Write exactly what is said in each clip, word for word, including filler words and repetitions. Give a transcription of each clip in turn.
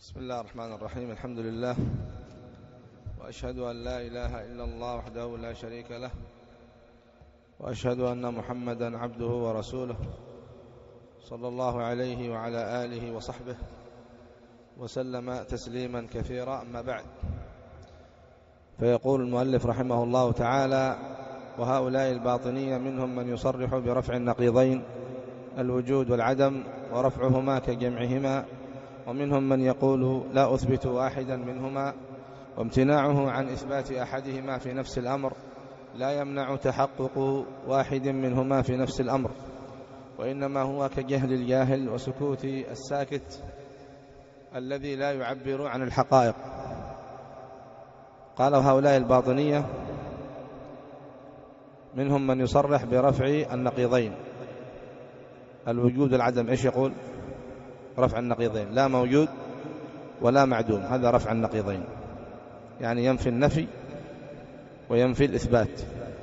بسم الله الرحمن الرحيم. الحمد لله، وأشهد أن لا إله إلا الله وحده لا شريك له، وأشهد أن محمدا عبده ورسوله صلى الله عليه وعلى آله وصحبه وسلم تسليما كثيرا. أما بعد، فيقول المؤلف رحمه الله تعالى: وهؤلاء الباطنية منهم من يصرح برفع النقيضين الوجود والعدم ورفعهما كجمعهما، ومنهم من يقول لا أثبت واحدا منهما، وامتناعه عن إثبات أحدهما في نفس الأمر لا يمنع تحقق واحد منهما في نفس الأمر، وإنما هو كجهل الجاهل وسكوت الساكت الذي لا يعبر عن الحقائق. قال: وهؤلاء الباطنية منهم من يصرح برفع النقيضين الوجود والعدم. إيش يقول؟ رفع النقيضين، لا موجود ولا معدوم، هذا رفع النقيضين، يعني ينفي النفي وينفي الإثبات،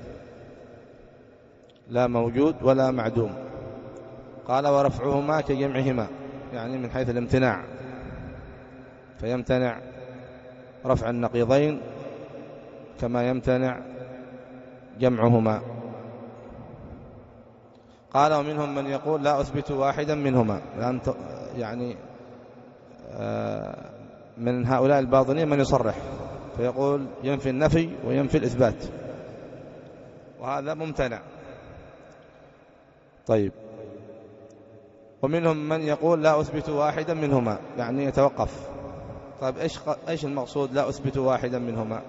لا موجود ولا معدوم. قال: ورفعهما كجمعهما، يعني من حيث الامتناع، فيمتنع رفع النقيضين كما يمتنع جمعهما. قال: ومنهم من يقول لا أثبت واحدا منهما، يعني من هؤلاء الباطنية من يصرح فيقول ينفي النفي وينفي الإثبات، وهذا ممتنع. طيب، ومنهم من يقول لا أثبت واحدا منهما، يعني يتوقف. طيب، إيش إيش المقصود لا أثبت واحدا منهما؟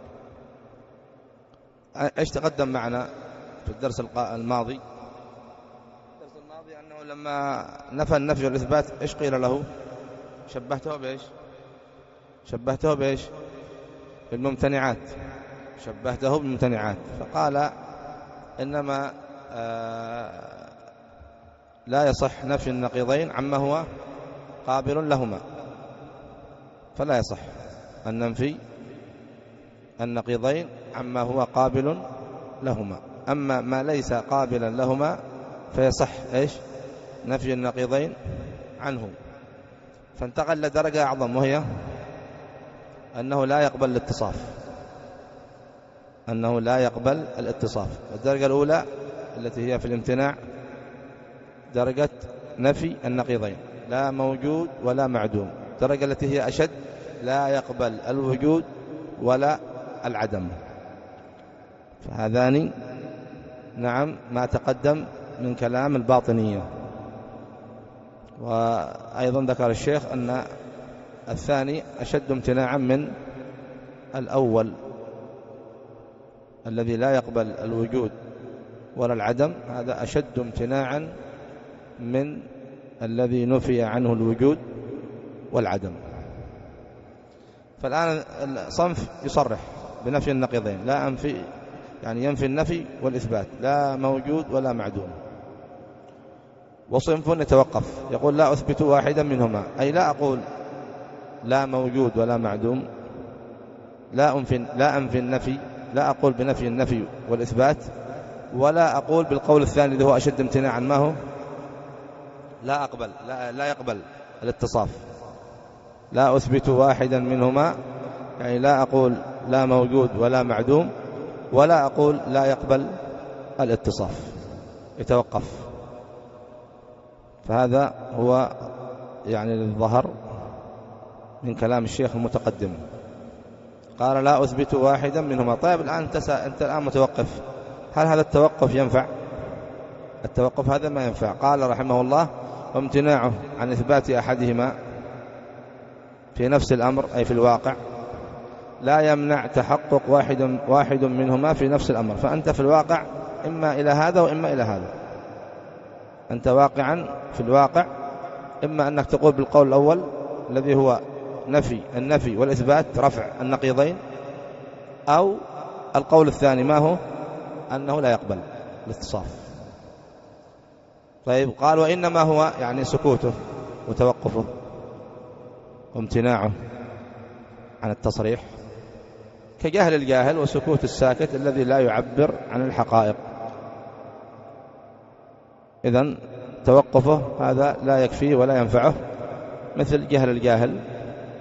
إيش تقدم معنا في الدرس الماضي؟ الدرس الماضي أنه لما نفى النفي والإثبات إيش قيل له؟ شبهته بإيش؟ شبهته بإيش؟ بالممتنعات، شبهته بالممتنعات، فقال إنما آه لا يصح نفي النقيضين عما هو قابل لهما، فلا يصح أن ننفي النقيضين عما هو قابل لهما، أما ما ليس قابلا لهما فيصح إيش؟ نفي النقيضين عنه. فانتقل لدرجة أعظم، وهي أنه لا يقبل الاتصاف، أنه لا يقبل الاتصاف. الدرجة الأولى التي هي في الامتناع درجة نفي النقيضين، لا موجود ولا معدوم. الدرجة التي هي أشد لا يقبل الوجود ولا العدم. فهذان نعم ما تقدم من كلام الباطنية. وأيضا ذكر الشيخ أن الثاني أشد امتناعا من الأول الذي لا يقبل الوجود ولا العدم، هذا أشد امتناعا من الذي نفي عنه الوجود والعدم. فالآن الصنف يصرح بنفي النقيضين، لا أنفي، يعني ينفي النفي والإثبات، لا موجود ولا معدوم. وصنف يتوقف يقول لا أثبت واحدا منهما، أي لا أقول لا موجود ولا معدوم، لا أنفي, لا أنفي النفي، لا أقول بنفي النفي والإثبات، ولا أقول بالقول الثاني اللي هو أشد امتناعا، ما هو لا أقبل لا, لا يقبل الاتصاف. لا أثبت واحدا منهما، يعني لا أقول لا موجود ولا معدوم، ولا أقول لا يقبل الاتصاف، يتوقف. فهذا هو يعني الظهر من كلام الشيخ المتقدم. قال لا أثبت واحدا منهما. طيب، الآن أنت, أنت الآن متوقف، هل هذا التوقف ينفع؟ التوقف هذا ما ينفع. قال رحمه الله: وامتناعه عن إثبات أحدهما في نفس الأمر، أي في الواقع، لا يمنع تحقق واحد, واحد منهما في نفس الأمر. فأنت في الواقع إما إلى هذا وإما إلى هذا، أنت واقعا في الواقع إما أنك تقول بالقول الأول الذي هو نفي النفي والإثبات، رفع النقيضين، أو القول الثاني ما هو أنه لا يقبل الاتصاف. طيب، قال: وإنما هو يعني سكوته وتوقفه وامتناعه عن التصريح كجهل الجاهل وسكوت الساكت الذي لا يعبر عن الحقائق. إذن توقفه هذا لا يكفيه ولا ينفعه، مثل جهل الجاهل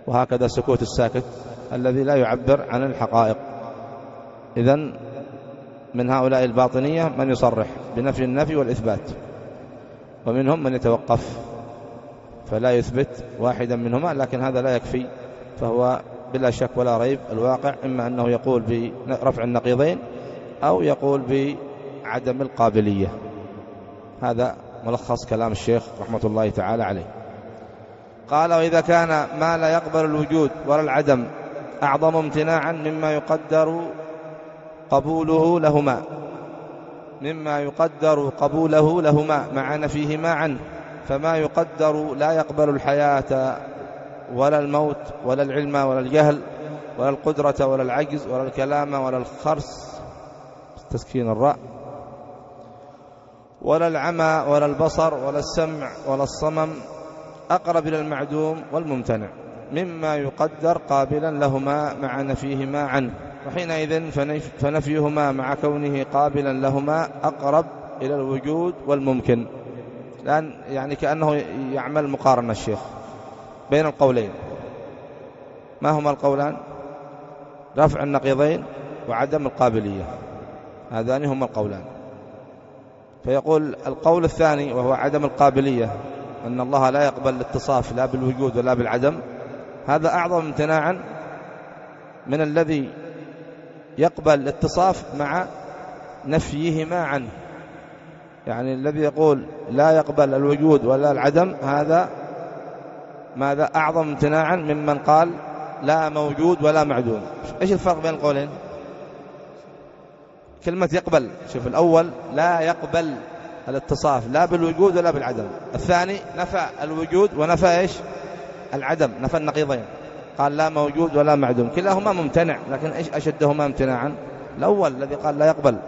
وهكذا السكوت الساكت الذي لا يعبر عن الحقائق. إذن من هؤلاء الباطنية من يصرح بنفي النفي والإثبات، ومنهم من يتوقف فلا يثبت واحدا منهما، لكن هذا لا يكفي، فهو بلا شك ولا ريب الواقع إما أنه يقول برفع النقيضين أو يقول بعدم القابلية. هذا ملخص كلام الشيخ رحمة الله تعالى عليه. قال: وإذا كان ما لا يقبل الوجود ولا العدم أعظم امتناعا مما يقدر قبوله لهما مما يقدر قبوله لهما مع نفيهما عنه، فما يقدر لا يقبل الحياة ولا الموت ولا العلم ولا الجهل ولا القدرة ولا العجز ولا الكلام ولا الخرس تسكين الراء ولا العمى ولا البصر ولا السمع ولا الصمم أقرب إلى المعدوم والممتنع مما يقدر قابلا لهما مع نفيهما عنه، وحينئذ فنفيهما مع كونه قابلا لهما أقرب إلى الوجود والممكن. لأن يعني كأنه يعمل مقارنة الشيخ بين القولين. ما هما القولان؟ رفع النقيضين وعدم القابلية، هذان هما القولان. فيقول القول الثاني وهو عدم القابلية، أن الله لا يقبل الاتصاف لا بالوجود ولا بالعدم، هذا أعظم امتناعا من الذي يقبل الاتصاف مع نفيهما عنه. يعني الذي يقول لا يقبل الوجود ولا العدم هذا ماذا أعظم امتناعا ممن قال لا موجود ولا معدوم. إيش الفرق بين القولين؟ كلمة يقبل، شوف الأول لا يقبل الاتصاف لا بالوجود ولا بالعدم، الثاني نفى الوجود ونفى إيش؟ العدم، نفى النقيضين، قال لا موجود ولا معدوم، كلاهما ممتنع، لكن إيش أشدهما امتناعا؟ الأول الذي قال لا يقبل،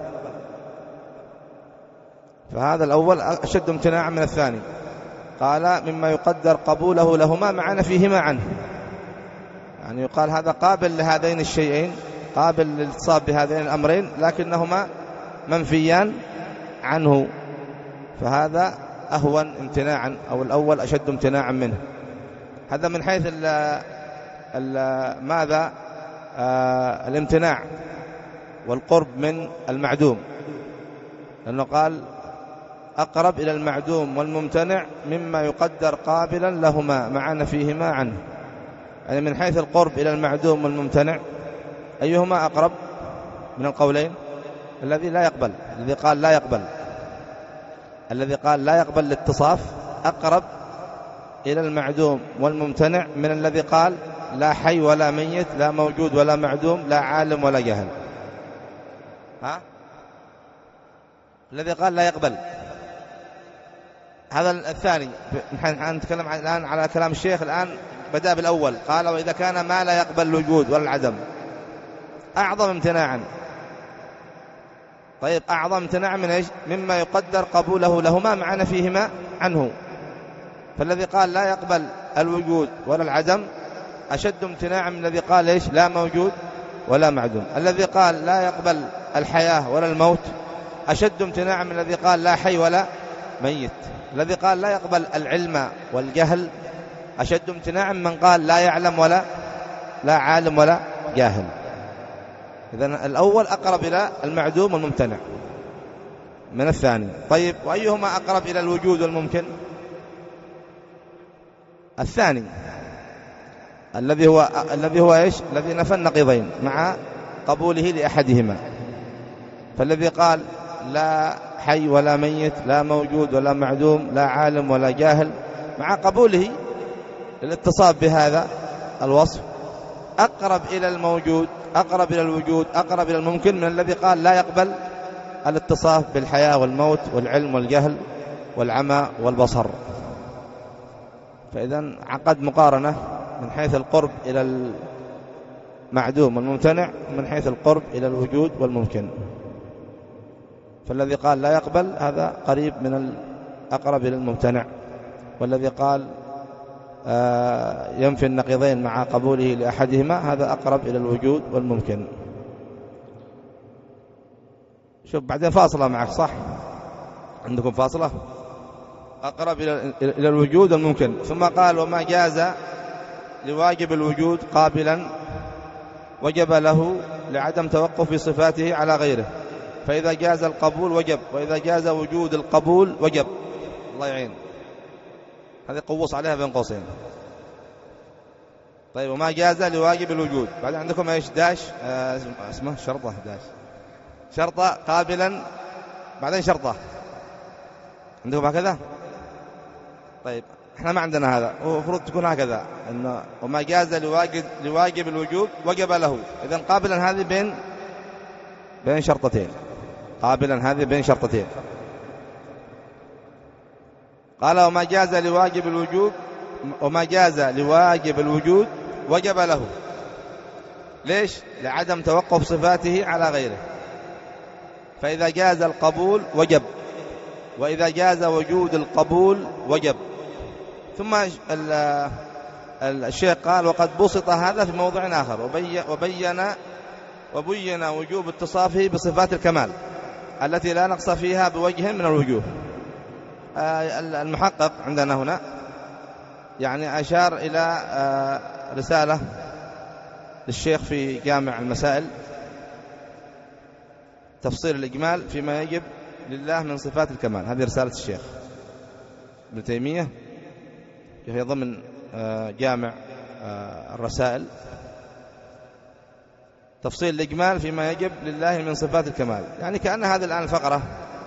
فهذا الأول أشد امتناعا من الثاني. قال مما يقدر قبوله لهما مع نفيهما عنه، يعني يقال هذا قابل لهذين الشيئين، قابل للاتصاب بهذين الأمرين، لكنهما منفيان عنه، فهذا أهون امتناعا، أو الأول أشد امتناعا منه. هذا من حيث ال ال ماذا آه الامتناع والقرب من المعدوم، لأنه قال أقرب إلى المعدوم والممتنع مما يقدر قابلا لهما مع نفيهما عنه. يعني من حيث القرب إلى المعدوم والممتنع أيهما أقرب من القولين؟ الذي لا يقبل، الذي قال لا يقبل الذي قال لا يقبل الاتصاف أقرب إلى المعدوم والممتنع من الذي قال لا حي ولا ميت، لا موجود ولا معدوم، لا عالم ولا جهل. ها؟ الذي قال لا يقبل هذا الثاني. نحن نتكلم الآن على كلام الشيخ، الآن بدأ بالأول، قال وإذا كان ما لا يقبل الوجود ولا العدم أعظم امتناعا. طيب أعظم امتناعا من إيش؟ مما يقدر قبوله لهما مع نفيهما عنه. فالذي قال لا يقبل الوجود ولا العدم أشد امتناعا من الذي قال إيش؟ لا موجود ولا معدوم. الذي قال لا يقبل الحياة ولا الموت أشد امتناعا من الذي قال لا حي ولا ميت. الذي قال لا يقبل العلم والجهل أشد امتناعا من قال لا يعلم ولا لا عالم ولا جاهل. إذن الأول أقرب إلى المعدوم والممتنع من الثاني. طيب وأيهما أقرب إلى الوجود والممكن؟ الثاني الذي هو الذي هو إيش؟ الذي نفى النقيضين مع قبوله لأحدهما. فالذي قال لا حي ولا ميت، لا موجود ولا معدوم، لا عالم ولا جاهل، مع قبوله للاتصاب بهذا الوصف أقرب إلى الموجود، أقرب إلى الوجود، أقرب إلى الممكن من الذي قال لا يقبل الاتصاف بالحياة والموت والعلم والجهل والعمى والبصر. فإذا عقد مقارنة من حيث القرب إلى المعدوم والممتنع، من حيث القرب إلى الوجود والممكن. فالذي قال لا يقبل هذا قريب من الأقرب إلى الممتنع، والذي قال آه ينفي النقيضين مع قبوله لأحدهما هذا أقرب إلى الوجود والممكن. شوف بعدين فاصلة معك، صح؟ عندكم فاصلة؟ أقرب إلى إلى الوجود والممكن. ثم قال وما جاز لواجب الوجود قابلا وجب له لعدم توقف في صفاته على غيره، فإذا جاز القبول وجب، وإذا جاز وجود القبول وجب. الله يعين، هذه قوص عليها بين قوسين. طيب، وما جاز لواجب الوجود. بعد عندكم ايش؟ داش آه اسمه شرطة، داش شرطة قابلا بعدين شرطة، عندكم هكذا؟ طيب، احنا ما عندنا هذا، ومفروض تكون هكذا، انه وما جاز لواجب لواجب الوجود وجب له. اذا قابلا هذه بين بين شرطتين، قابلا هذه بين شرطتين. قال وما جاز لواجب الوجود وما جاز لواجب الوجود وجب له. ليش؟ لعدم توقف صفاته على غيره، فإذا جاز القبول وجب، وإذا جاز وجود القبول وجب. ثم الشيخ قال وقد بسط هذا في موضع آخر، وبين وبين وجوب اتصافه بصفات الكمال التي لا نقص فيها بوجه من الوجوه. المحقق عندنا هنا يعني أشار إلى رسالة للشيخ في جامع المسائل، تفصيل الإجمال فيما يجب لله من صفات الكمال. هذه رسالة الشيخ ابن تيمية في ضمن جامع الرسائل، تفصيل الإجمال فيما يجب لله من صفات الكمال. يعني كأن هذه الآن الفقرة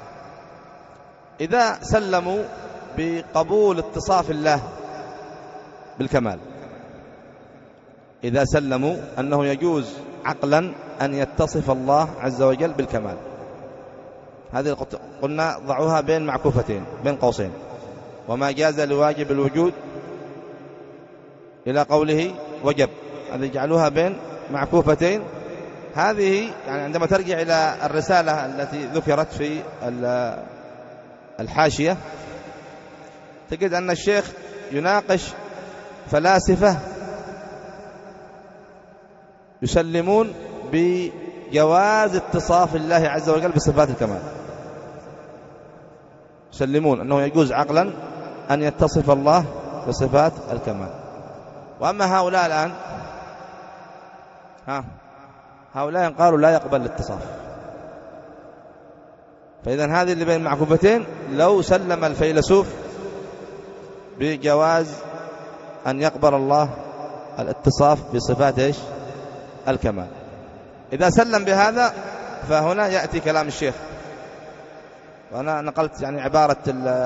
إذا سلموا بقبول اتصاف الله بالكمال، إذا سلموا أنه يجوز عقلا أن يتصف الله عز وجل بالكمال، هذه قلنا ضعوها بين معكوفتين بين قوسين، وما جاز لواجب الوجود إلى قوله وجب، هذه جعلوها بين معكوفتين. هذه يعني عندما ترجع إلى الرسالة التي ذكرت في الحاشية تجد أن الشيخ يناقش فلاسفة يسلمون بجواز اتصاف الله عز وجل بصفات الكمال، يسلمون أنه يجوز عقلا أن يتصف الله بصفات الكمال. وأما هؤلاء الآن ها هؤلاء قالوا لا يقبل الاتصاف. فإذا هذه اللي بين معكوفتين، لو سلم الفيلسوف بجواز أن يقبل الله الاتصاف بصفات إيش؟ الكمال، إذا سلم بهذا فهنا يأتي كلام الشيخ. وأنا نقلت يعني عبارة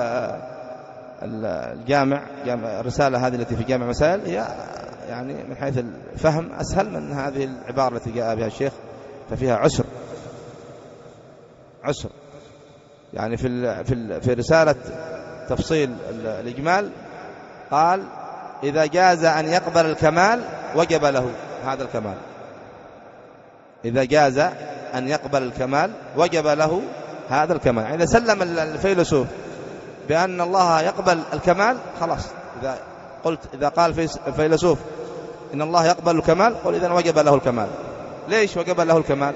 الجامع الرسالة هذه التي في جامع مسائل، هي يعني من حيث الفهم أسهل من هذه العبارة التي جاء بها الشيخ، ففيها عسر عسر يعني في في في رسالة تفصيل الإجمال قال إذا جاز أن يقبل الكمال وجب له هذا الكمال، إذا جاز أن يقبل الكمال وجب له هذا الكمال. إذا سلم الفيلسوف بأن الله يقبل الكمال خلاص، إذا قلت إذا قال الفيلسوف إن الله يقبل الكمال قل إذن وجب له الكمال. ليش وجب له الكمال؟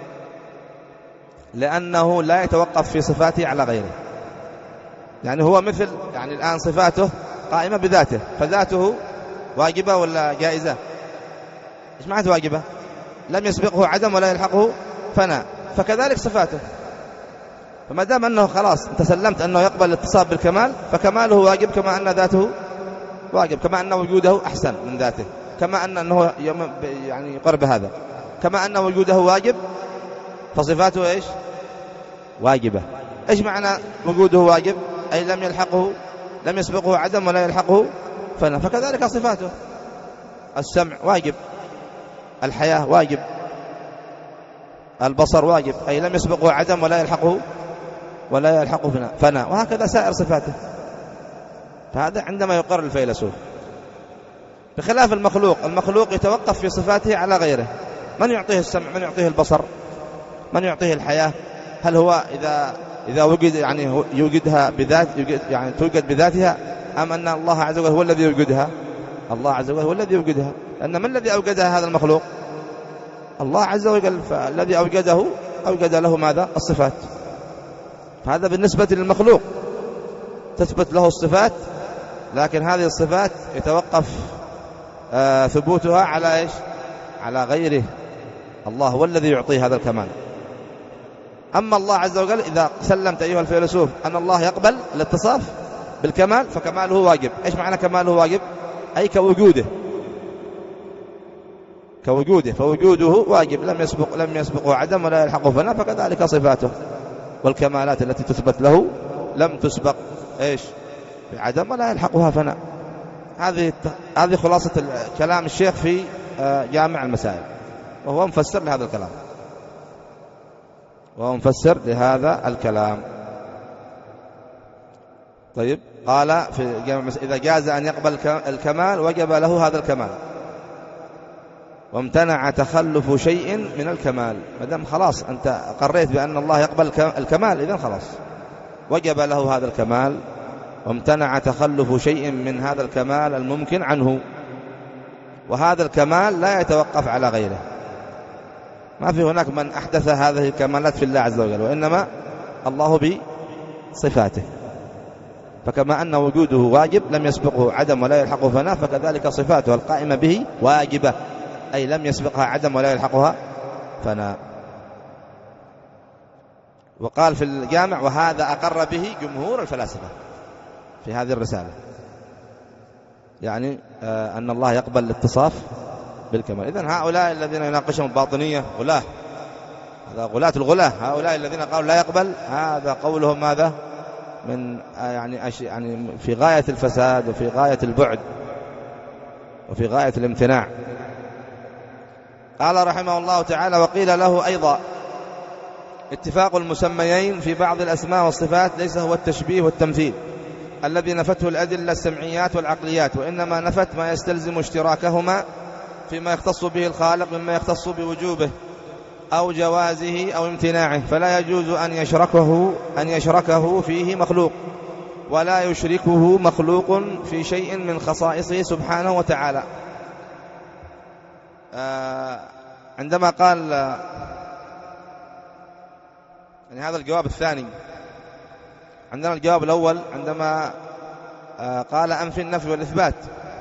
لأنه لا يتوقف في صفاته على غيره. يعني هو مثل يعني الآن صفاته قائمة بذاته، فذاته واجبة ولا جائزة؟ إيش معنى واجبة؟ لم يسبقه عدم ولا يلحقه فناء، فكذلك صفاته. فما دام أنه خلاص أنت سلمت أنه يقبل الاتصاف بالكمال فكماله واجب، كما أن ذاته واجب، كما أن وجوده أحسن من ذاته، كما أن أنه يعني يقرب هذا، كما أن وجوده واجب فصفاته إيش؟ واجبة. إيش معنى وجوده واجب؟ أي لم يلحقه لم يسبقه عدم ولا يلحقه فناء، فكذلك صفاته. السمع واجب، الحياة واجب، البصر واجب، أي لم يسبقه عدم ولا يلحقه ولا يلحقه فناء، وهكذا سائر صفاته. فهذا عندما يقر الفيلسوف، بخلاف المخلوق. المخلوق يتوقف في صفاته على غيره. من يعطيه السمع؟ من يعطيه البصر؟ من يعطيه الحياة؟ هل هو إذا إذا وجد يعني يوجدها بذات يعني توجد بذاتها، أم أن الله عز وجل هو الذي يوجدها؟ الله عز وجل هو الذي يوجدها، لأن من الذي أوجدها هذا المخلوق؟ الله عز وجل، فالذي أوجده أوجد له ماذا؟ الصفات. فهذا بالنسبة للمخلوق تثبت له الصفات، لكن هذه الصفات يتوقف آه ثبوتها على إيش؟ على غيره. الله هو الذي يعطي هذا الكمال. أما الله عز وجل إذا سلمت أيها الفيلسوف أن الله يقبل الاتصاف بالكمال فكماله واجب. إيش معنى كماله واجب؟ أي كوجوده، كوجوده، فوجوده واجب، لم يسبق لم يسبقه عدم ولا يلحقه فناء، فكذلك صفاته والكمالات التي تثبت له لم تسبق إيش؟ بعدم ولا يلحقها فناء. هذه هذه خلاصة كلام الشيخ في جامع المسائل، وهو مفسر لهذا الكلام، وهو مفسر لهذا الكلام. طيب، قال في جامع المسائل: إذا جاز أن يقبل الكمال وجب له هذا الكمال، وامتنع تخلف شيء من الكمال. مدام خلاص أنت قريت بأن الله يقبل الكمال، إذن خلاص وجب له هذا الكمال، وامتنع تخلف شيء من هذا الكمال الممكن عنه. وهذا الكمال لا يتوقف على غيره، ما في هناك من أحدث هذه الكمالات في الله عز وجل، وإنما الله بصفاته. فكما أن وجوده واجب لم يسبقه عدم ولا يلحقه فناء، فكذلك صفاته القائمة به واجبة، أي لم يسبقها عدم ولا يلحقها فناء. وقال في الجامع: وهذا أقر به جمهور الفلاسفة في هذه الرسالة، يعني آه أن الله يقبل الاتصاف بالكمال. إذن هؤلاء الذين يناقشهم الباطنية غلاة، هذا غلاة الغلاة، هؤلاء الذين قالوا لا يقبل، هذا قولهم ماذا؟ من آه يعني, أش يعني في غاية الفساد وفي غاية البعد وفي غاية الامتناع. قال رحمه الله تعالى: وقيل له أيضا: اتفاق المسميين في بعض الأسماء والصفات ليس هو التشبيه والتمثيل الذي نفته الأدلة السمعيات والعقليات، وإنما نفت ما يستلزم اشتراكهما فيما يختص به الخالق مما يختص بوجوبه أو جوازه أو امتناعه، فلا يجوز أن يشركه أن يشركه فيه مخلوق، ولا يشركه مخلوق في شيء من خصائصه سبحانه وتعالى. آه عندما قال آه يعني هذا الجواب الثاني، عندنا الجواب الأول عندما آه قال أنفي النفي والإثبات،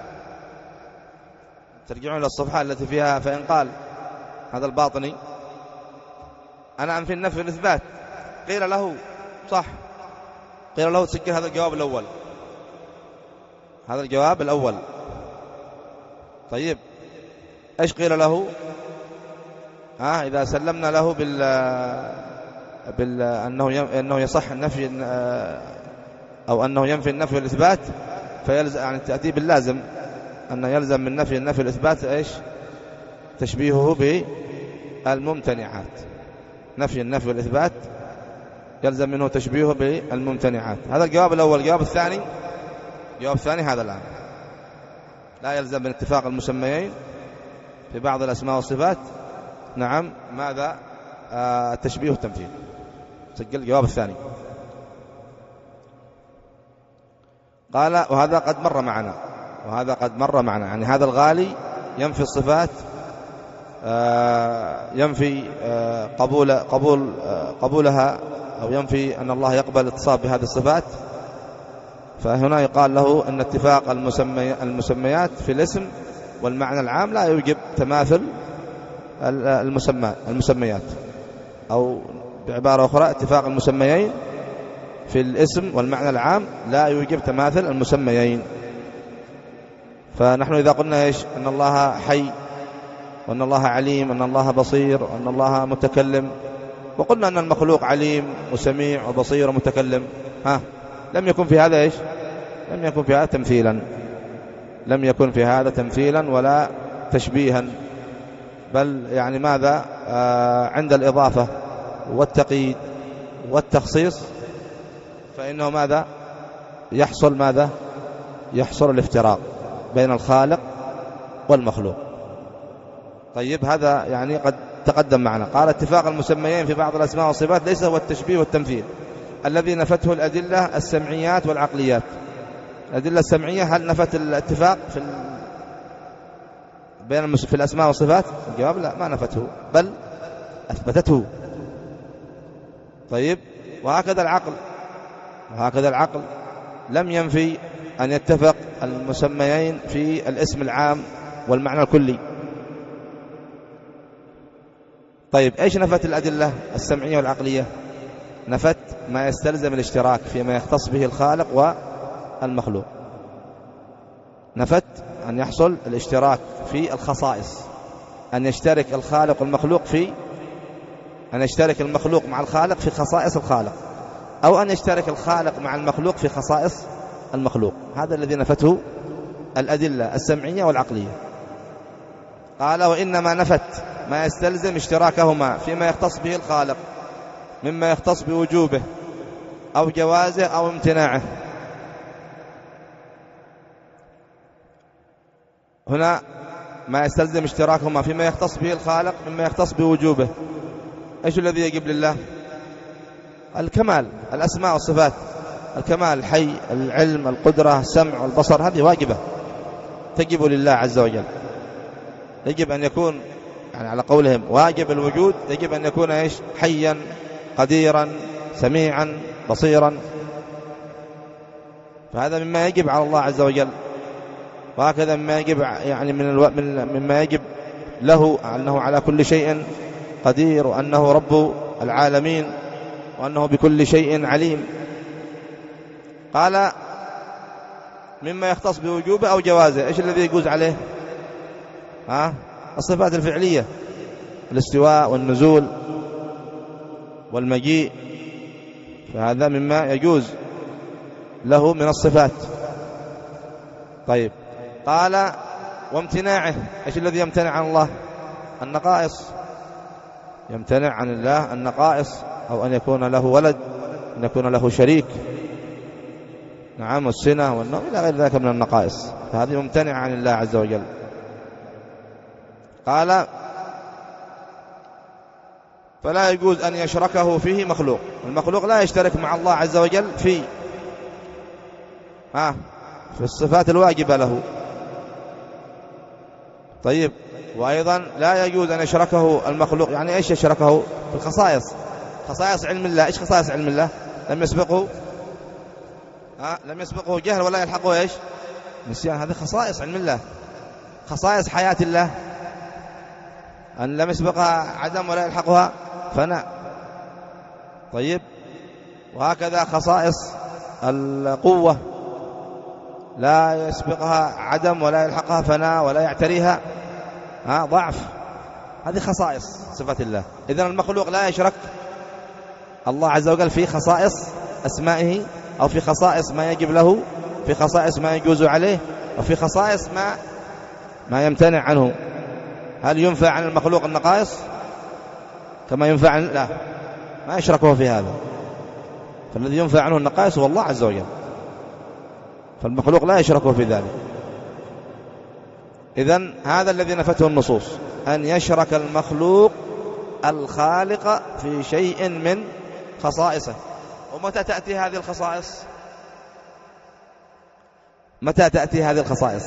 ترجعون إلى الصفحة التي فيها فإن قال هذا الباطني: أنا أنفي النفي والإثبات، قيل له صح، قيل له تسجل هذا الجواب الأول، هذا الجواب الأول. طيب، إيش قيل له؟ ها إذا سلمنا له بال بال أنه أنه يصح النفي أو أنه ينفي النفي والإثبات، فيلزم يعني تأتي باللازم أن يلزم من نفي النفي والإثبات إيش؟ تشبيهه بالممتنعات. نفي النفي والإثبات يلزم منه تشبيهه بالممتنعات. هذا الجواب الأول. الجواب الثاني، الجواب الثاني هذا الآن: لا يلزم من اتفاق المسميين في بعض الأسماء والصفات نعم ماذا؟ آه تشبيه التمثيل. سجل الجواب الثاني. قال: وهذا قد مر معنا، وهذا قد مر معنا يعني هذا الغالي ينفي الصفات، آه ينفي آه قبول قبول آه قبولها، أو ينفي أن الله يقبل اتصاف بهذه الصفات. فهنا يقال له أن اتفاق المسمي المسميات في الاسم والمعنى العام لا يوجب تماثل المسمى المسميات، أو بعبارة أخرى اتفاق المسميين في الاسم والمعنى العام لا يوجب تماثل المسميين. فنحن إذا قلنا إيش؟ أن الله حي، وأن الله عليم، وأن الله بصير، وأن الله متكلم، وقلنا أن المخلوق عليم وسميع وبصير ومتكلم، ها لم يكن في هذا إيش؟ لم يكن في هذا تمثيلا، لم يكن في هذا تمثيلا ولا تشبيها، بل يعني ماذا؟ آه عند الإضافة والتقييد والتخصيص فإنه ماذا؟ يحصل ماذا؟ يحصل الافتراق بين الخالق والمخلوق. طيب، هذا يعني قد تقدم معنا. قال: اتفاق المسميين في بعض الأسماء والصفات ليس هو التشبيه والتمثيل الذي نفته الأدلة السمعيات والعقليات. الأدلة السمعية هل نفت الاتفاق في بين في الأسماء والصفات؟ الجواب لا، ما نفته بل أثبتته. طيب، وهكذا العقل، وهكذا العقل لم ينفي أن يتفق المسميين في الاسم العام والمعنى الكلي. طيب إيش نفت الأدلة السمعية والعقلية؟ نفت ما يستلزم الاشتراك فيما يختص به الخالق والمخلوق، نفت أن يحصل الاشتراك في الخصائص، أن يشترك الخالق والمخلوق في أن يشترك المخلوق مع الخالق في خصائص الخالق، أو أن يشترك الخالق مع المخلوق في خصائص المخلوق. هذا الذي نفته الأدلة السمعية والعقلية. قال وإنما نفت ما يستلزم اشتراكهما فيما يختص به الخالق مما يختص بوجوبه أو جوازه أو امتناعه. هنا ما يستلزم اشتراكهما فيما يختص به الخالق مما يختص بوجوبه. إيش الذي يجب لله؟ الكمال، الأسماء والصفات، الكمال، الحي، العلم، القدرة، السمع والبصر، هذه واجبة تجب لله عز وجل. يجب أن يكون يعني على قولهم واجب الوجود، يجب أن يكون إيش؟ حيا قديرا سميعا بصيرا. فهذا مما يجب على الله عز وجل. وهكذا مما يجب يعني من الو... من مما يجب له أنه على كل شيء قدير، وأنه رب العالمين، وأنه بكل شيء عليم. قال مما يختص بوجوبه أو جوازه. إيش الذي يجوز عليه؟ ها؟ الصفات الفعلية، الاستواء والنزول والمجيء، فهذا مما يجوز له من الصفات. طيب قال وامتناعه. إيش الذي يمتنع عن الله؟ النقائص، يمتنع عن الله النقائص، أو أن يكون له ولد، أن يكون له شريك، نعم، والسنة والنوم إلى غير ذلك من النقائص، فهذه ممتنع عن الله عز وجل. قال فلا يجوز أن يشركه فيه مخلوق. المخلوق لا يشترك مع الله عز وجل في ها في الصفات الواجبة له. طيب وأيضا لا يجوز أن يشركه المخلوق. يعني إيش يشركه؟ في الخصائص، خصائص علم الله. إيش خصائص علم الله؟ لم يسبقه ها لم يسبقه جهل ولا يلحقه إيش؟ نسيان. هذه خصائص علم الله. خصائص حياة الله أن لم يسبقها عدم ولا يلحقها فناء. طيب وهكذا خصائص القوة لا يسبقها عدم ولا يلحقها فناء ولا يعتريها ها ضعف. هذه خصائص صفات الله. إذن المخلوق لا يشرك الله عز وجل في خصائص أسمائه، أو في خصائص ما يجب له، في خصائص ما يجوز عليه، وفي خصائص ما ما يمتنع عنه. هل ينفع عن المخلوق النقائص كما ينفع عن؟ لا، ما يشركه في هذا. فالذي ينفع عنه النقائص هو الله عز وجل، فالمخلوق لا يشركه في ذلك. إذن هذا الذي نفته النصوص، أن يشرك المخلوق الخالق في شيء من خصائصه. ومتى تأتي هذه الخصائص؟ متى تأتي هذه الخصائص؟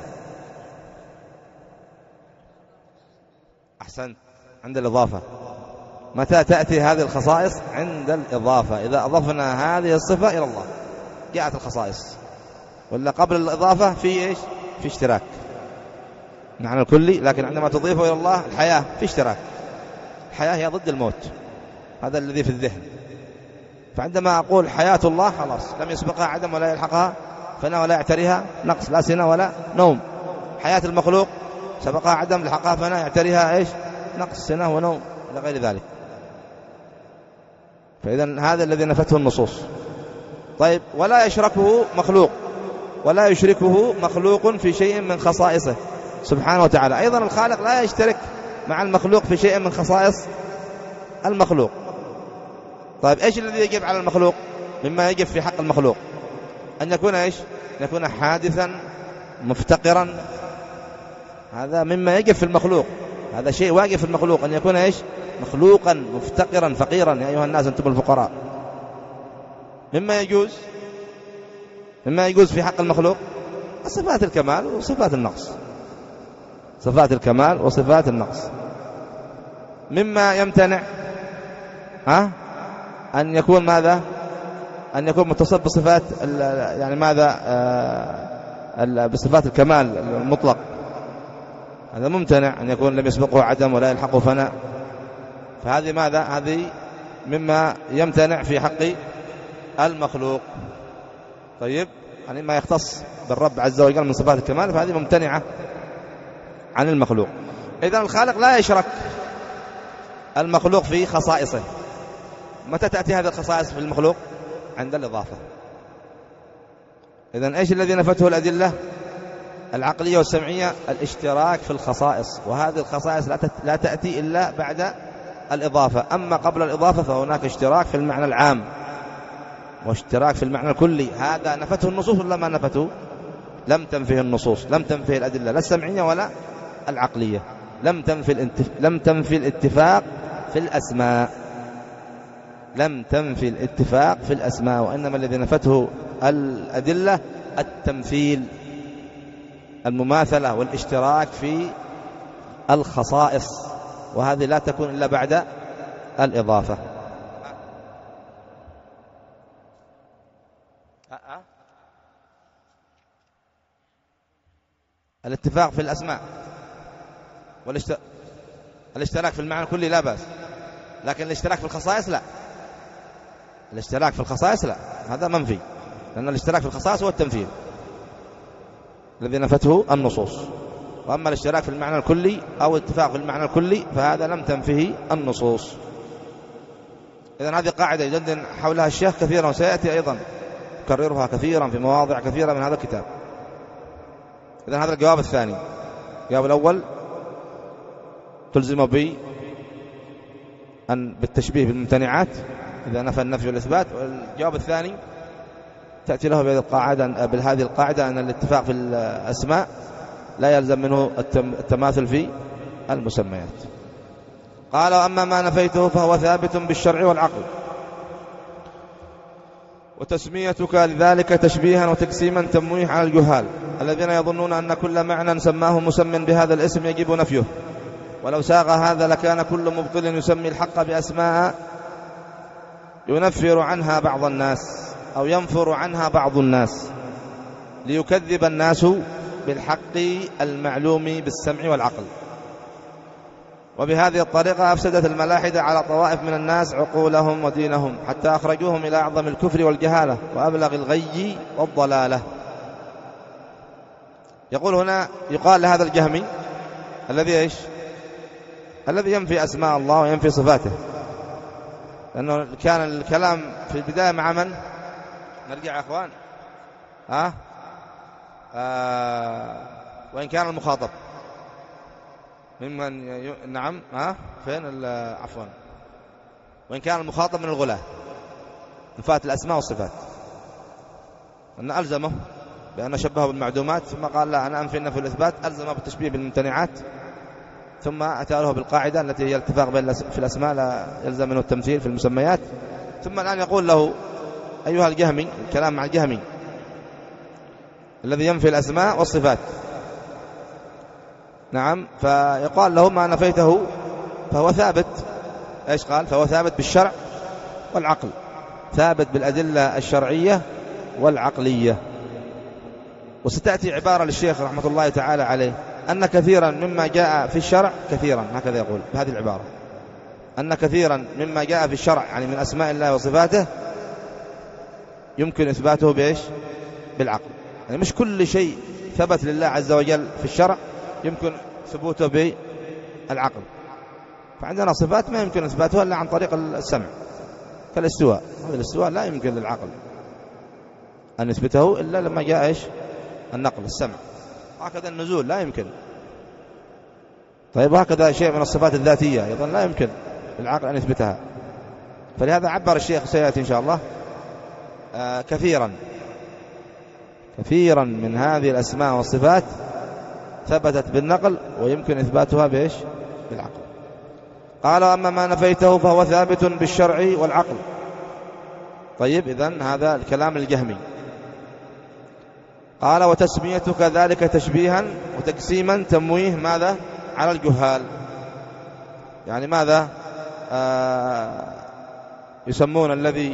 أحسنت، عند الإضافة. متى تأتي هذه الخصائص؟ عند الإضافة. إذا أضفنا هذه الصفة إلى الله جاءت الخصائص. ولا قبل الإضافة في إيش؟ في اشتراك معنى الكلي، لكن عندما تضيفه إلى الله الحياة في اشتراك. الحياة هي ضد الموت، هذا الذي في الذهن. فعندما أقول حياة الله خلاص لم يسبقها عدم ولا يلحقها فناء ولا يعتريها نقص، لا سنة ولا نوم. حياة المخلوق سبقها عدم لحقها فناء يعتريها إيش؟ نقص، سنة ونوم إلى غير ذلك. فإذن هذا الذي نفته النصوص. طيب ولا يشركه مخلوق، ولا يشركه مخلوق في شيء من خصائصه سبحانه وتعالى. أيضا الخالق لا يشترك مع المخلوق في شيء من خصائص المخلوق. طيب إيش الذي يجب على المخلوق مما يجب في حق المخلوق؟ أن يكون إيش؟ أن يكون حادثا مفتقرا. هذا مما يجب في المخلوق، هذا شيء واجب في المخلوق، أن يكون إيش؟ مخلوقا مفتقرا فقيرا. يا أيها الناس أنتم الفقراء. مما يجوز مما يجوز في حق المخلوق صفات الكمال وصفات النقص، صفات الكمال وصفات النقص. مما يمتنع ها أن يكون ماذا؟ أن يكون متصف بصفات يعني ماذا؟ آه بصفات الكمال المطلق. هذا ممتنع أن يكون لم يسبقه عدم ولا يلحقه فناء. فهذه ماذا؟ هذه مما يمتنع في حق المخلوق. طيب، يعني ما يختص بالرب عز وجل من صفات الكمال فهذه ممتنعة عن المخلوق. إذن الخالق لا يشرك المخلوق في خصائصه. متى تأتي هذه الخصائص في المخلوق؟ عند الإضافة. إذن إيش الذي نفته الأدلة العقلية والسمعية؟ الاشتراك في الخصائص، وهذه الخصائص لا تأتي إلا بعد الإضافة. أما قبل الإضافة فهناك اشتراك في المعنى العام واشتراك في المعنى الكلي. هذا نفته النصوص ولا ما نفته؟ لم تنفه النصوص، لم تنفه الأدلة لا السمعية ولا العقلية. لم تنفي الانتف... لم تنفي الاتفاق في الأسماء، لم تنفي الاتفاق في الأسماء، وإنما الذي نفته الأدلة التمثيل، المماثلة والاشتراك في الخصائص، وهذه لا تكون إلا بعد الإضافة. الاتفاق في الأسماء والاشتراك في المعنى الكلي لا بأس، لكن الاشتراك في الخصائص لا. الاشتراك في الخصائص لا، هذا منفي، لأن الاشتراك في الخصائص هو التمثيل الذي نفته النصوص. وأما الاشتراك في المعنى الكلي أو الاتفاق في المعنى الكلي فهذا لم تنفه النصوص. إذن هذه قاعدة يجدد حولها الشيخ كثيرا، وسيأتي أيضا يكررها كثيرا في مواضع كثيرة من هذا الكتاب. إذن هذا الجواب الثاني. الجواب الأول تلزم به أن بالتشبيه بالممتنعات إذا نفى النفي والإثبات. والجواب الثاني تأتي له بهذه القاعدة بهذه القاعدة أن الاتفاق في الأسماء لا يلزم منه التماثل في المسميات. قال: وأما ما نفيته فهو ثابت بالشرع والعقل، وتسميتك لذلك تشبيها وتقسيما تمويه على الجهال الذين يظنون أن كل معنى سماه مسمى بهذا الاسم يجب نفيه، ولو ساغ هذا لكان كل مبطل يسمي الحق بأسماء ينفر عنها بعض الناس أو ينفر عنها بعض الناس ليكذب الناس بالحق المعلوم بالسمع والعقل. وبهذه الطريقة أفسدت الملاحدة على طوائف من الناس عقولهم ودينهم، حتى أخرجوهم إلى أعظم الكفر والجهالة وأبلغ الغي والضلالة. يقول هنا يقال لهذا الجهمي الذي إيش؟ الذي ينفي أسماء الله وينفي صفاته، لأنه كان الكلام في البداية مع من؟ نرجع يا أخوان. ها؟ آه وإن كان المخاطب ممن ي... نعم ها فين عفوا وإن كان المخاطب من الغلاة نفاة الأسماء والصفات، أن ألزمه بأن شبهه بالمعدومات، ثم قال لا أنا أنفي النفي والإثبات، ألزمه بالتشبيه بالممتنعات، ثم أتى له بالقاعدة التي هي الاتفاق في الأسماء لا يلزم منه التمثيل في المسميات. ثم الآن يقول له أيها الجهمي، الكلام مع الجهمي الذي ينفي الأسماء والصفات، نعم، فيقال له ما نفيته فهو ثابت. إيش قال؟ فهو ثابت بالشرع والعقل، ثابت بالأدلة الشرعية والعقلية. وستأتي عبارة للشيخ رحمة الله تعالى عليه أن كثيرا مما جاء في الشرع، كثيرا هكذا يقول بهذه العبارة، أن كثيرا مما جاء في الشرع يعني من أسماء الله وصفاته يمكن إثباته بإيش؟ بالعقل. يعني مش كل شيء ثبت لله عز وجل في الشرع يمكن ثبوته بالعقل. فعندنا صفات ما يمكن إثباتها إلا عن طريق السمع، كالاستواء، هذا الاستواء لا يمكن للعقل أن يثبته إلا لما جاء إيش؟ النقل، السمع. هكذا النزول لا يمكن. طيب هكذا شيء من الصفات الذاتية أيضا لا يمكن للعقل أن يثبتها. فلهذا عبر الشيخ سيأتي إن شاء الله آه كثيرا كثيرا من هذه الأسماء والصفات ثبتت بالنقل ويمكن إثباتها بإيش؟ بالعقل. قال: أما ما نفيته فهو ثابت بالشرع والعقل. طيب إذن هذا الكلام الجهمي. قال: وتسميتك ذلك تشبيها وتقسيما تمويه ماذا؟ على الجهال. يعني ماذا؟ آه يسمون الذي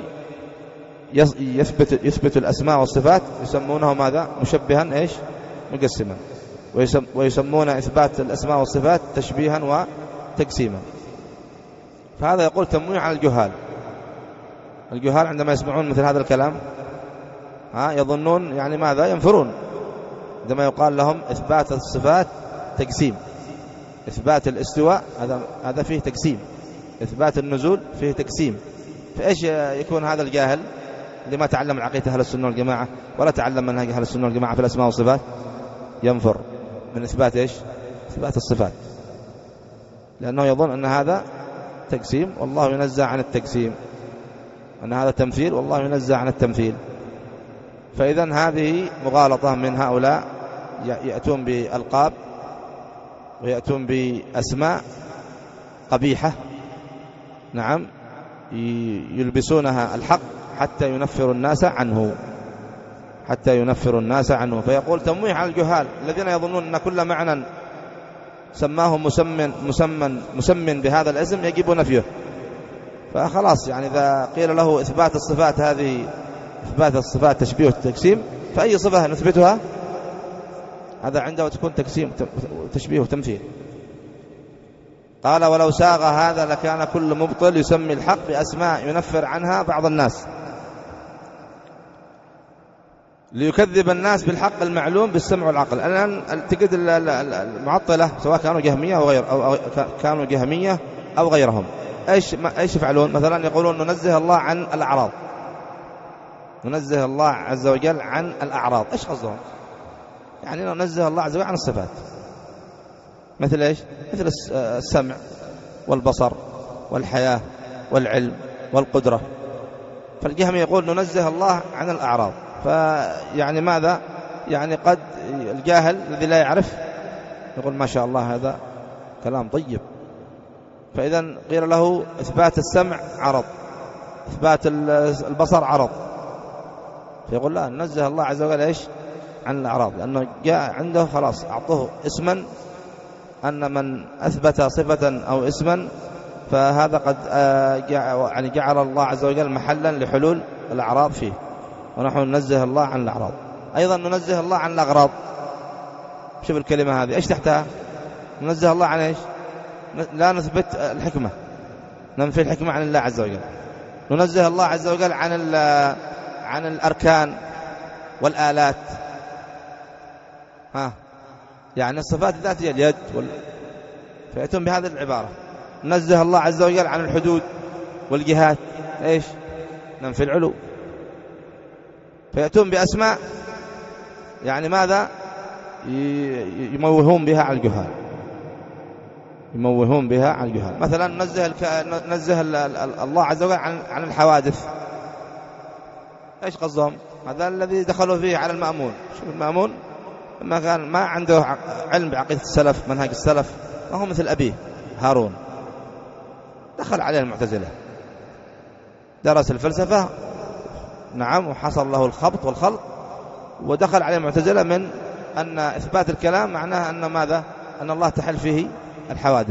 يثبت, يثبت الأسماء والصفات يسمونه ماذا؟ مشبها إيش؟ مقسما. ويسمون إثبات الأسماء والصفات تشبيها وتقسيما. فهذا يقول تمويه على الجهال. الجهال عندما يسمعون مثل هذا الكلام ها يظنون يعني ماذا؟ ينفرون عندما يقال لهم إثبات الصفات تقسيم. إثبات الاستواء هذا هذا فيه تقسيم، إثبات النزول فيه تقسيم. فإيش يكون هذا الجاهل اللي ما تعلم العقيدة أهل السنة والجماعة ولا تعلم منهج أهل السنة والجماعة في الأسماء والصفات؟ ينفر من إثبات إيش؟ إثبات الصفات، لأنه يظن أن هذا تقسيم والله ينزع عن التقسيم، أن هذا تمثيل والله ينزع عن التمثيل. فإذا هذه مغالطة من هؤلاء يأتون بألقاب ويأتون بأسماء قبيحة، نعم، يلبسونها الحق حتى ينفروا الناس عنه، حتى ينفروا الناس عنه. فيقول تمويه على الجهال الذين يظنون أن كل معنى سماه مسمن مسمن مسمن بهذا الاسم يجب نفيه. فخلاص يعني إذا قيل له إثبات الصفات هذه إثبات الصفات تشبيه وتقسيم، فأي صفة نثبتها هذا عنده تكون تقسيم تشبيه وتمثيل. قال ولو ساغ هذا لكان كل مبطل يسمي الحق بأسماء ينفر عنها بعض الناس ليكذب الناس بالحق المعلوم بالسمع والعقل. الآن تجد المعطلة سواء كانوا جهمية أو غير أو كانوا جهمية أو غيرهم إيش إيش يفعلون؟ مثلا يقولون ننزه الله عن الأعراض، ننزه الله عز وجل عن الأعراض. إيش قصدهم؟ يعني ننزه الله عز وجل عن الصفات، مثل إيش؟ مثل السمع والبصر والحياة والعلم والقدرة. فالجهمي يقول ننزه الله عن الأعراض. فيعني ماذا؟ يعني قد الجاهل الذي لا يعرف يقول ما شاء الله هذا كلام طيب. فإذا قيل له إثبات السمع عرض، إثبات البصر عرض، فيقول لا ننزه الله عز وجل إيش؟ عن الأعراض، لأنه جاء عنده خلاص أعطوه اسما أن من أثبت صفة أو اسما فهذا قد يعني جعل الله عز وجل محلا لحلول الأعراض فيه، ونحن ننزه الله عن الأعراض. أيضا ننزه الله عن الأغراض. شوف الكلمة هذه إيش تحتها؟ ننزه الله عن إيش؟ لا نثبت الحكمة، ننفي الحكمة عن الله عز وجل. ننزه الله عز وجل عن عن الأركان والآلات، ها يعني الصفات الذاتية اليد وال... فيأتون بهذه العبارة. ننزه الله عز وجل عن الحدود والجهات، إيش؟ ننفي العلو. فيأتون بأسماء يعني ماذا؟ يموهون بها على الجهال، يموهون بها على الجهال. مثلا ننزه الك... ننزه الله عز وجل عن عن الحوادث. إيش قصدهم؟ هذا الذي دخلوا فيه على المأمون. شوف المأمون ما كان ما عنده علم بعقيدة السلف منهج السلف، ما هو مثل أبيه هارون، دخل عليه المعتزلة، درس الفلسفة نعم وحصل له الخبط والخلط، ودخل عليه المعتزلة من أن إثبات الكلام معناه أن ماذا؟ أن الله تحل فيه الحوادث.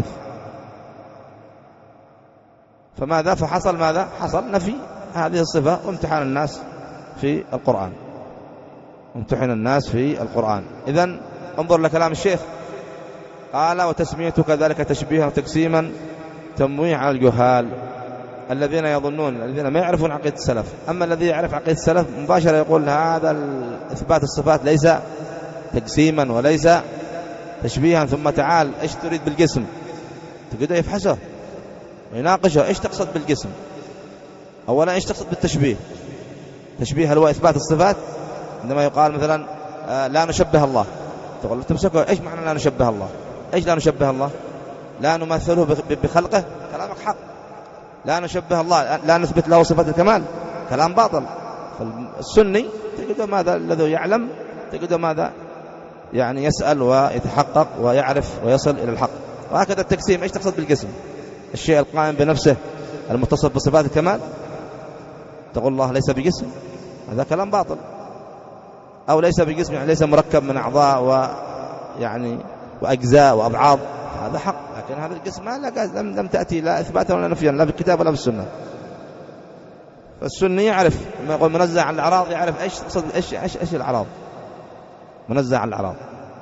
فماذا؟ فحصل ماذا؟ حصل نفي هذه الصفة وامتحان الناس في القرآن، امتحن الناس في القرآن. إذن انظر لكلام الشيخ، قال وتسميتك ذلك تشبيها وتقسيما تمويه على الجهال الذين يظنون الذين ما يعرفون عقيدة السلف. أما الذي يعرف عقيدة السلف مباشرة يقول هذا إثبات الصفات ليس تقسيما وليس تشبيها، ثم تعال إيش تريد بالقسم؟ تقول يفحصه ويناقشه إيش تقصد بالقسم؟ أولا إيش تقصد بالتشبيه؟ تشبيه هل هو إثبات الصفات؟ عندما يقال مثلا آه لا نشبه الله، تقول تمسكه إيش معنى لا نشبه الله؟ إيش لا نشبه الله؟ لا نمثله بخلقه، كلامك حق. لا نشبه الله، لا نثبت له صفة الكمال، كلام باطل. فالسني تجده ماذا الذي يعلم، تجده ماذا يعني يسأل ويتحقق ويعرف ويصل إلى الحق. وهكذا التقسيم إيش تقصد بالقسم؟ الشيء القائم بنفسه المتصف بصفات الكمال، تقول الله ليس بجسم، هذا كلام باطل. أو ليس بجسم يعني ليس مركب من أعضاء ويعني وأجزاء وأبعاض، هذا حق. لكن هذا الجسم ما لا لم, لم تأتي لا إثباتا ولا نفيا لا بالكتاب ولا بالسنة. فالسني يعرف لما يقول منزه عن الأعراض، يعرف إيش تقصد إيش إيش إيش الأعراض، منزه عن الأعراض.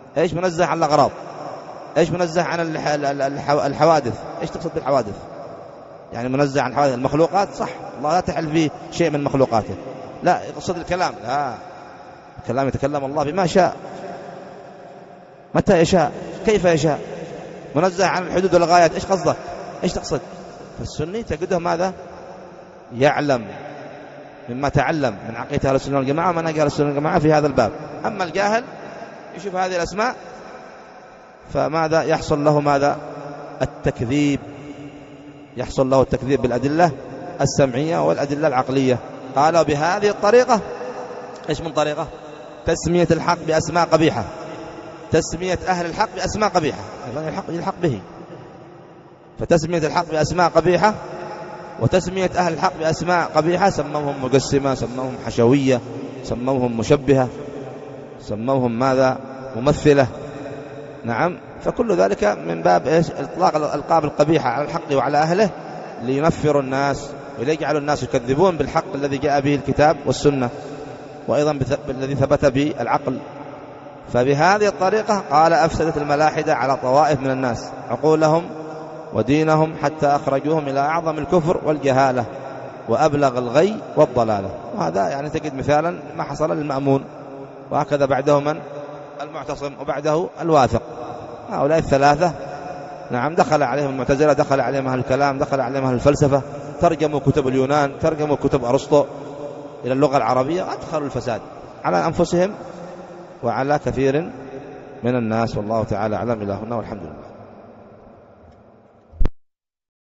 إيش منزه عن الأغراض؟ إيش منزه عن الحوادث؟ إيش تقصد بالحوادث؟ يعني منزه عن حوادث المخلوقات، صح، الله لا تحل فيه شيء من مخلوقاته، لا يقصد الكلام، لا، الكلام يتكلم الله بما شاء متى يشاء كيف يشاء، منزه عن الحدود والغايات. إيش قصدك؟ إيش تقصد؟ فالسني تجده ماذا؟ يعلم مما تعلم من عقيدة أهل السنة والجماعة ومنهج أهل السنة والجماعة في هذا الباب. أما الجاهل يشوف هذه الأسماء فماذا يحصل له؟ ماذا؟ التكذيب، يحصل له التكذيب بالأدلة السمعية والأدلة العقلية. قالوا بهذه الطريقة، إيش من طريقة؟ تسمية الحق بأسماء قبيحة، تسمية أهل الحق بأسماء قبيحة، الحق يلحق به، فتسمية الحق بأسماء قبيحة وتسمية أهل الحق بأسماء قبيحة، سموهم مقسمة، سموهم حشوية، سموهم مشبهة، سموهم ماذا؟ ممثلة. نعم، فكل ذلك من باب إيش؟ إطلاق الألقاب القبيحة على الحق وعلى أهله لينفروا الناس وليجعلوا الناس يكذبون بالحق الذي جاء به الكتاب والسنة، وأيضا بالذي ثبت به العقل. فبهذه الطريقة قال أفسدت الملاحدة على طوائف من الناس عقولهم ودينهم حتى أخرجوهم إلى أعظم الكفر والجهالة وأبلغ الغي والضلالة. وهذا يعني تجد مثالا ما حصل للمأمون، وهكذا بعده من؟ المعتصم، وبعده الواثق. هؤلاء الثلاثة نعم دخل عليهم المعتزلة، دخل عليهم أهل الكلام، دخل عليهم أهل الفلسفة، ترجموا كتب اليونان، ترجموا كتب أرسطو إلى اللغة العربية، وأدخلوا الفساد على أنفسهم وعلى كثير من الناس. والله تعالى أعلم. إلهنا والحمد لله.